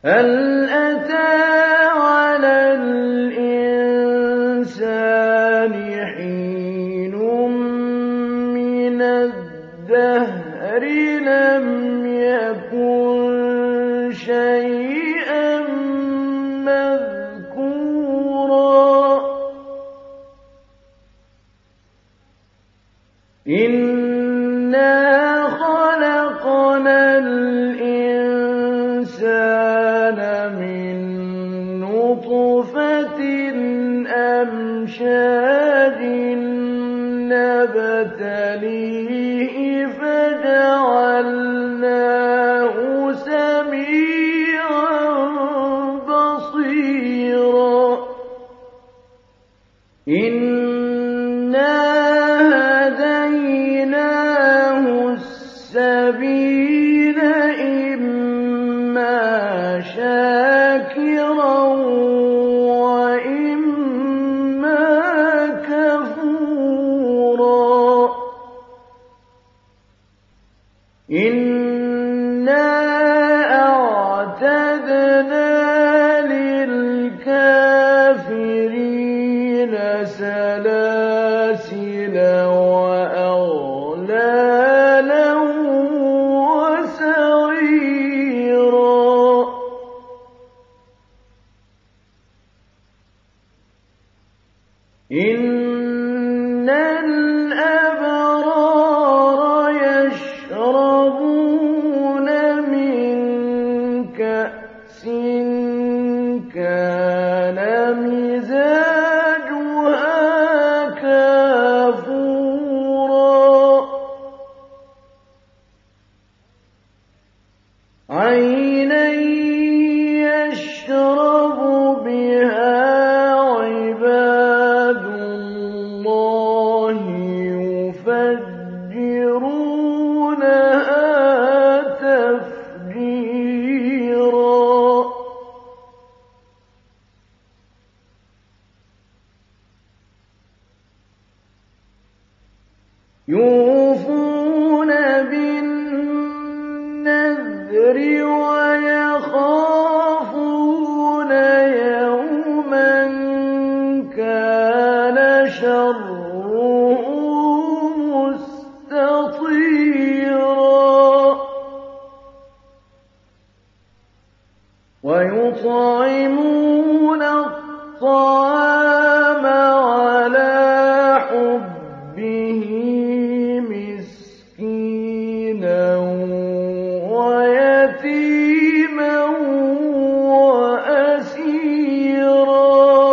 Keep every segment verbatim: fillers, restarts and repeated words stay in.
هَلْ أَتَىٰ عَلَى الْإِنسَانِ حِينٌ مِّنَ الدَّهْرِ لَمْ يَكُن شَيْئًا مَّذْكُورًا إِنَّا خَلَقْنَا الْإِنسَانَ مِن نُّطْفَةٍ أَمْشَاجٍ نَّبْتَلِيهِ فَجَعَلْنَاهُ سَمِيعًا بَصِيرًا إِنَّا هَدَيْنَاهُ السَّبِيلَ إِمَّا شَاكِرًا وَإِمَّا كَفُورًا إِنَّا أَعْتَدْنَا لِلْكَافِرِينَ سَلَاسِلَ وَأَغْلَالًا وَسَعِيرًا إِنَّ الْأَبْرَارَ يَشْرَبُونَ مِن كَأْسٍ كَانَ مِزَاجُهَا كَافُورًا عَيْنًا يَشْرَبُ بِهَا عِبَادُ اللَّهِ يُفَجِّرُونَهَا تَفْجِيرًا يُوفُونَ بِالنَّذْرِ وَيَخَافُونَ يَوْمًا كَانَ شَرُّهُ مُسْتَطِيرًا وَيُطْعِمُونَ الطَّعَامَ عَلَىٰ حُبِّهِ مِسْكِينًا وَيَتِيمًا وَأَسِيرًا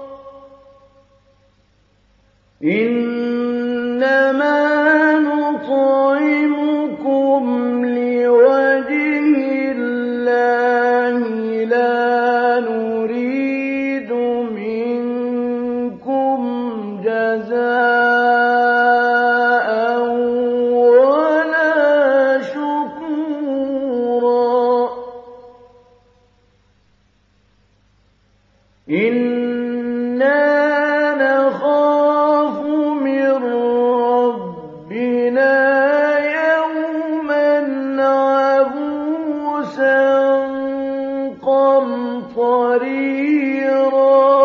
إِنَّمَا نُطْعِمُكُمْ لِوَجْهِ اللَّهِ لَا نُرِيدُ مِنكُمْ جَزَاءً وَلَا شُكُورًا إِنَّا نَخَافُ مِن رَّبِّنَا يَوْمًا عَبُوسًا قَمْطَرِيرًا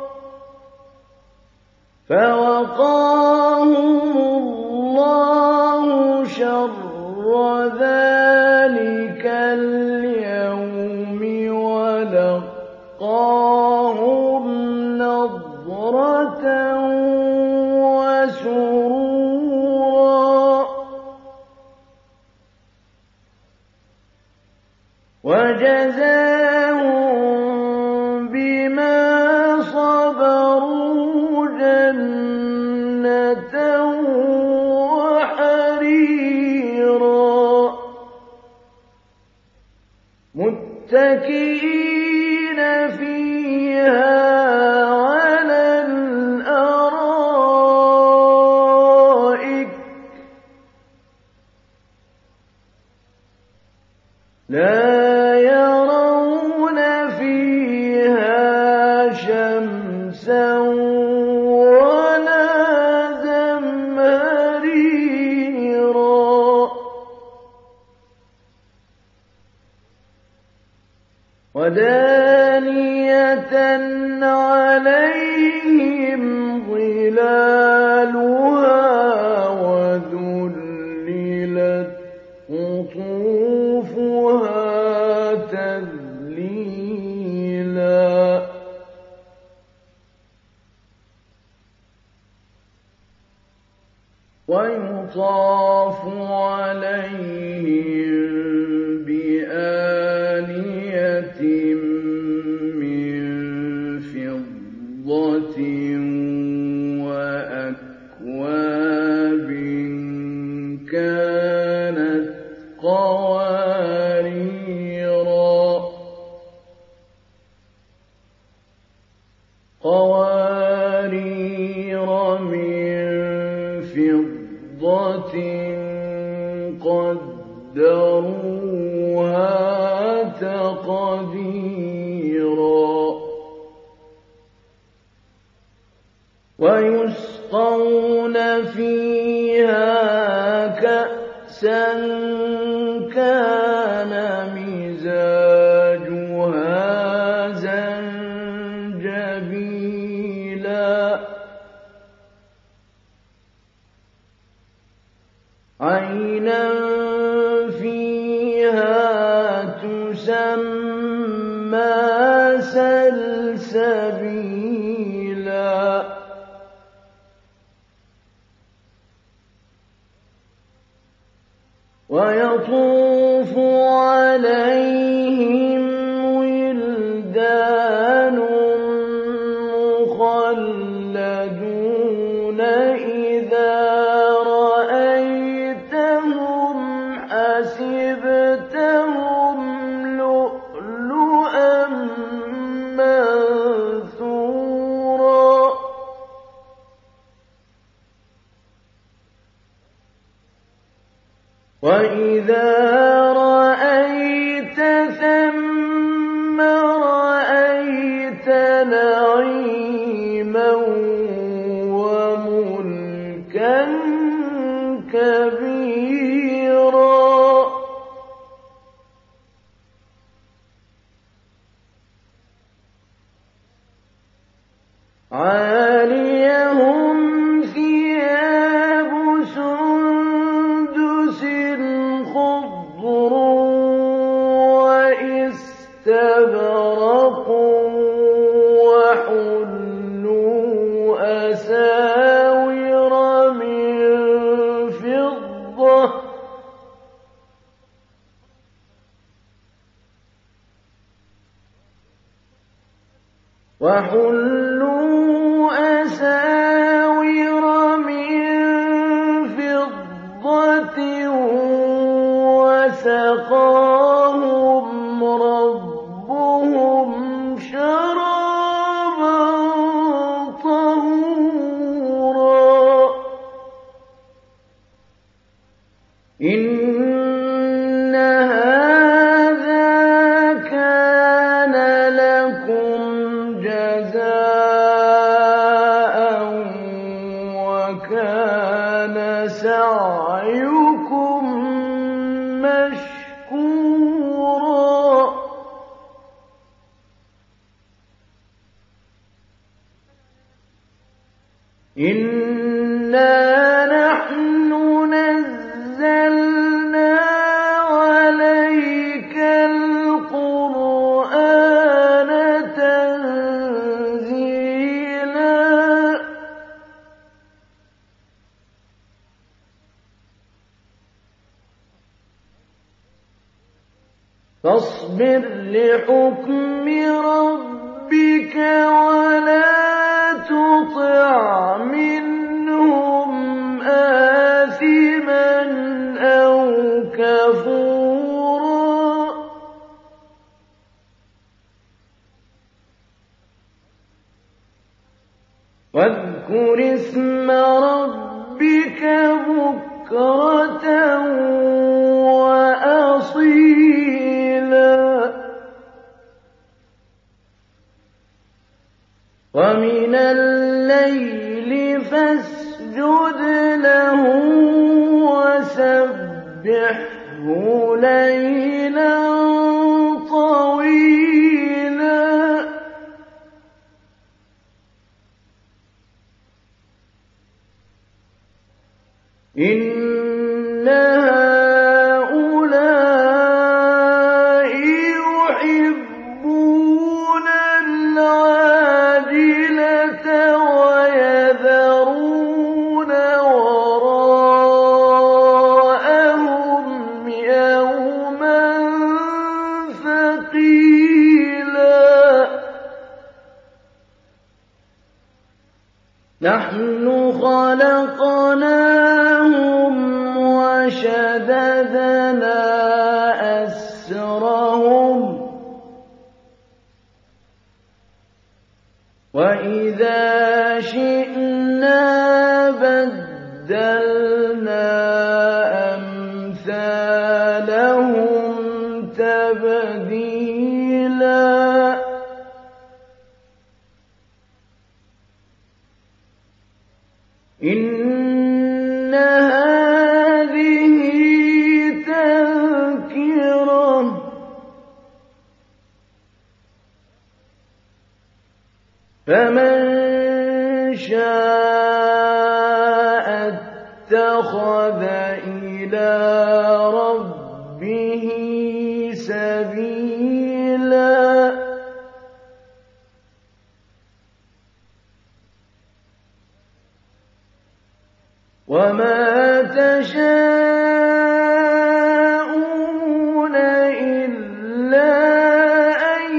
فَوَقَاهُمُ اللَّهُ شَرَّ ذَٰلِكَ الْيَوْمِ وَلَقَّاهُمْ نَضْرَةً وَسُرُورًا وَجَزَاهُم بِمَا صَبَرُوا جَنَّةً وَحَرِيرًا مُّتَّكِئِينَ فِيهَا عَلَى الْأَرَائِكِ لَا يَرَوْنَ فِيهَا شَمْسًا وَلَا زَمْهَرِيرًا ودانية عليهم ظلالها وذللت قطوفها تذليلا ويطاف عليهم بآنية من فضة وأكواب كانت قواريرا قوارير من فضة قدروها تقديرا ويسقون فيها كأسا كان مزاجها زنجبيلا عينا فيها تسمى سلسبيلا ويطوف عليهم ولدان مخلدون إذا رأيتهم حسبتهم لؤلؤا منثورا وإذا رأيت ثم رأيت نعيما وملكا كبيرا عاليهم ثياب سندس خضر واستبرق وحلوا أساور من فضة وحلوا أساور من فضة وسقاهم ربهم شرابا طهورا إن هذا كان لكم جزاء وكان سعيكم مشكورا إنا نحن نزلنا عليك القرآن تنزيلا فاصبر لحكم ربك ولا تطع منهم آثما أو كفورا واذكر اسم ربك بكرة وأصيلا ومن الليل فاسجد له وسبحه ليلا طويلا إِنَّ هَٰؤُلَاءِ يُحِبُّونَ الْعَاجِلَةَ وَيَذَرُونَ وَرَاءَهُمْ يَوْمًا ثَقِيلًا نَحْنُ خَلَقْنَاهُمْ وَشَدَدْنَا أَسْرَهُمْ ۖ وَإِذَا شِئْنَا بَدَّلْنَا أَمْثَالَهُمْ تَبْدِيلًا إِنَّ هَٰذِهِ تَذْكِرَةٌ ۖ فَمَن شَاءَ اتَّخَذَ إِلَىٰ رَبِّهِ سَبِيلًا وَمَا تَشَاءُونَ إِلَّا أَن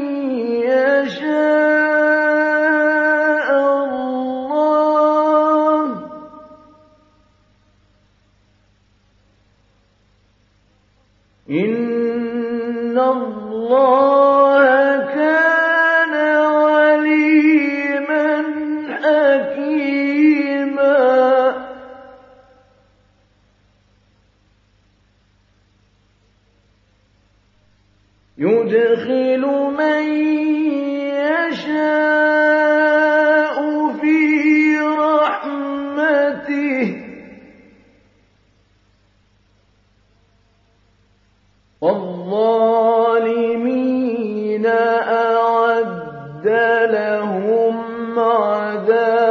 يَشَاءَ اللَّهُ ۚ إِنَّ اللَّهَ كَانَ عَلِيمًا حَكِيمًا يُدْخِلُ مَن يَشَاءُ فِي رَحْمَتِهِ ۚ وَالظَّالِمِينَ أَعَدَّ لَهُمْ عَذَابًا